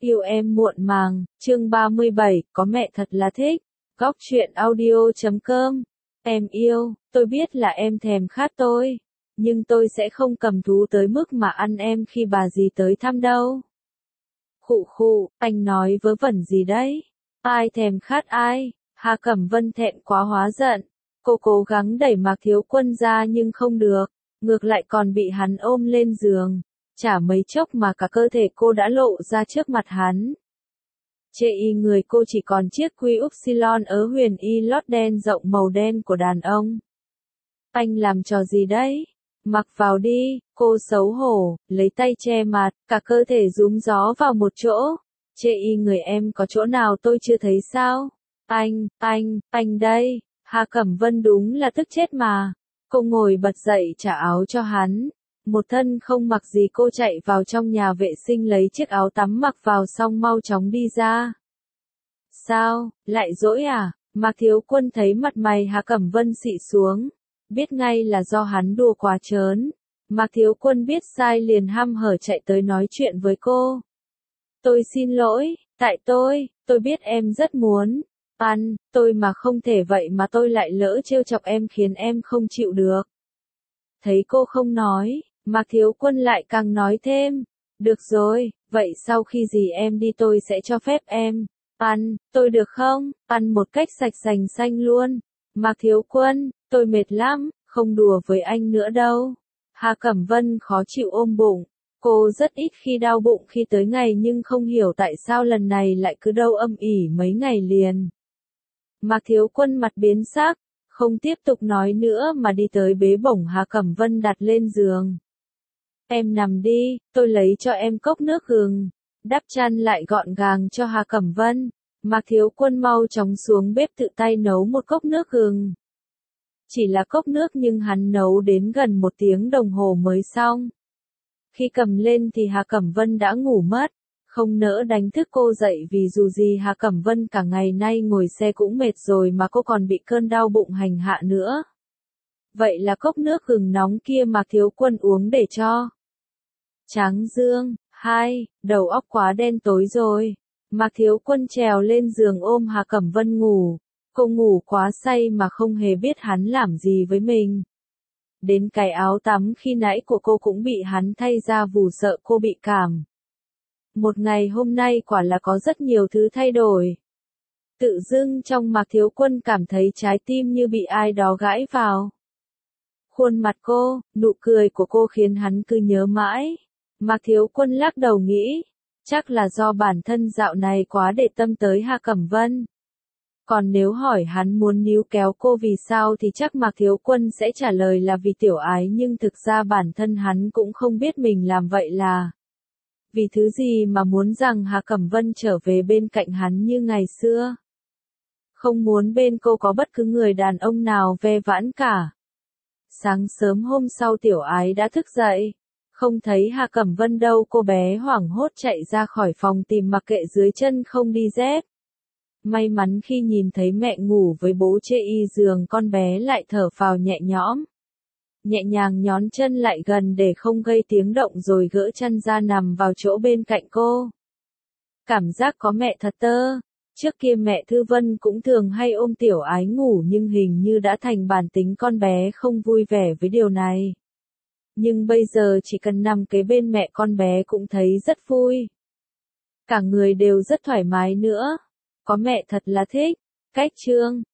Yêu em muộn màng, chương 37, có mẹ thật là thích. Góc truyện audio.com. Em yêu, tôi biết là em thèm khát tôi, nhưng tôi sẽ không cầm thú tới mức mà ăn em khi bà dì tới thăm đâu. Khụ khụ, anh nói vớ vẩn gì đấy? Ai thèm khát ai? Hà Cẩm Vân thẹn quá hóa giận. Cô cố gắng đẩy Mạc Thiếu Quân ra nhưng không được, ngược lại còn bị hắn ôm lên giường. Chả mấy chốc mà cả cơ thể cô đã lộ ra trước mặt hắn. Chê y người cô chỉ còn chiếc quy upsilon ớ huyền y lót đen rộng màu đen của đàn ông. Anh làm trò gì đấy? Mặc vào đi, cô xấu hổ, lấy tay che mặt, cả cơ thể rúm gió vào một chỗ. Chê y người em có chỗ nào tôi chưa thấy sao? Anh đây. Hà Cẩm Vân đúng là tức chết mà. Cô ngồi bật dậy trả áo cho hắn. Một thân không mặc gì cô chạy vào trong nhà vệ sinh lấy chiếc áo tắm mặc vào xong mau chóng đi ra. Sao, lại dỗi à? Mạc Thiếu Quân thấy mặt mày Hà Cẩm Vân xị xuống. Biết ngay là do hắn đùa quá trớn. Mạc Thiếu Quân biết sai liền hăm hở chạy tới nói chuyện với cô. Tôi xin lỗi, tại tôi biết em rất muốn ăn, tôi mà không thể vậy mà tôi lại lỡ trêu chọc em khiến em không chịu được. Thấy cô không nói, Mạc Thiếu Quân lại càng nói thêm. Được rồi, vậy sau khi gì em đi tôi sẽ cho phép em ăn, tôi được không? Ăn một cách sạch sành xanh luôn. Mạc Thiếu Quân, tôi mệt lắm, không đùa với anh nữa đâu. Hà Cẩm Vân khó chịu ôm bụng. Cô rất ít khi đau bụng khi tới ngày nhưng không hiểu tại sao lần này lại cứ đau âm ỉ mấy ngày liền. Mạc Thiếu Quân mặt biến sắc, không tiếp tục nói nữa mà đi tới bế bổng Hà Cẩm Vân đặt lên giường. Em nằm đi, tôi lấy cho em cốc nước gừng. Đắp chăn lại gọn gàng cho Hà Cẩm Vân. Mạc Thiếu Quân mau chóng xuống bếp tự tay nấu một cốc nước gừng. Chỉ là cốc nước nhưng hắn nấu đến gần 1 tiếng đồng hồ mới xong. Khi cầm lên thì Hà Cẩm Vân đã ngủ mất. Không nỡ đánh thức cô dậy vì dù gì Hà Cẩm Vân cả ngày nay ngồi xe cũng mệt rồi mà cô còn bị cơn đau bụng hành hạ nữa. Vậy là cốc nước gừng nóng kia Mạc Thiếu Quân uống để cho tráng dương. Đầu óc quá đen tối rồi. Mạc Thiếu Quân trèo lên giường ôm Hà Cẩm Vân ngủ. Cô ngủ quá say mà không hề biết hắn làm gì với mình. Đến cái áo tắm khi nãy của cô cũng bị hắn thay ra vù sợ cô bị cảm. Một ngày hôm nay quả là có rất nhiều thứ thay đổi. Tự dưng trong Mạc Thiếu Quân cảm thấy trái tim như bị ai đó gãi vào. Khuôn mặt cô, nụ cười của cô khiến hắn cứ nhớ mãi. Mạc Thiếu Quân lắc đầu nghĩ, chắc là do bản thân dạo này quá để tâm tới Hà Cẩm Vân. Còn nếu hỏi hắn muốn níu kéo cô vì sao thì chắc Mạc Thiếu Quân sẽ trả lời là vì tiểu ái, nhưng thực ra bản thân hắn cũng không biết mình làm vậy là vì thứ gì mà muốn rằng Hà Cẩm Vân trở về bên cạnh hắn như ngày xưa. Không muốn bên cô có bất cứ người đàn ông nào ve vãn cả. Sáng sớm hôm sau tiểu ái đã thức dậy. Không thấy Hà Cẩm Vân đâu, cô bé hoảng hốt chạy ra khỏi phòng tìm mặc kệ dưới chân không đi dép. May mắn khi nhìn thấy mẹ ngủ với bố chê y giường, con bé lại thở phào nhẹ nhõm. Nhẹ nhàng nhón chân lại gần để không gây tiếng động rồi gỡ chăn ra nằm vào chỗ bên cạnh cô. Cảm giác có mẹ thật tơ. Trước kia mẹ Thư Vân cũng thường hay ôm tiểu ái ngủ nhưng hình như đã thành bản tính con bé không vui vẻ với điều này. Nhưng bây giờ chỉ cần nằm kế bên mẹ con bé cũng thấy rất vui. Cả người đều rất thoải mái nữa. Có mẹ thật là thích. Cách chương